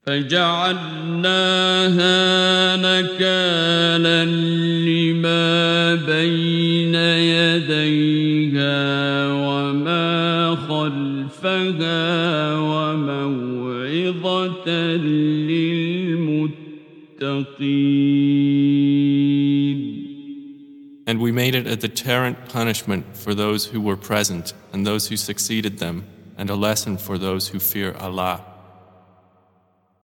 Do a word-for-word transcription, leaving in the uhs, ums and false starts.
فجعلناها نكالا لما بين يديها وما خلفها وموعظة للمتقين. And we made it a deterrent punishment for those who were present and those who succeeded them, and a lesson for those who fear Allah.